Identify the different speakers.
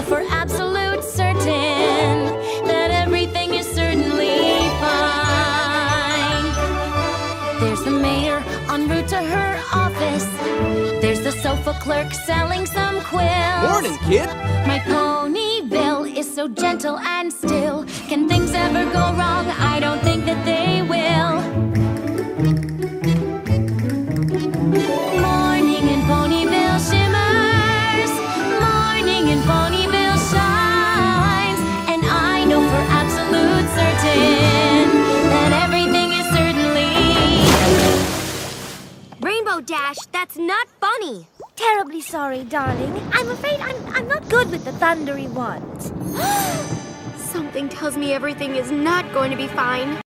Speaker 1: for absolute certain that everything is certainly fine. There's the mayor en route to her office. There's the sofa clerk selling some quills.
Speaker 2: Morning, kid.
Speaker 1: My pony Bill is so gentle and still. Can things ever go wrong? I don't think that they will. Morning in Ponyville shimmers. Morning in Ponyville shines. And I know for absolute certain that everything is certainly...
Speaker 3: Rainbow Dash, that's not funny.
Speaker 4: Terribly sorry, darling. I'm afraid I'm not good with the thundery ones.
Speaker 3: Something tells me everything is not going to be fine.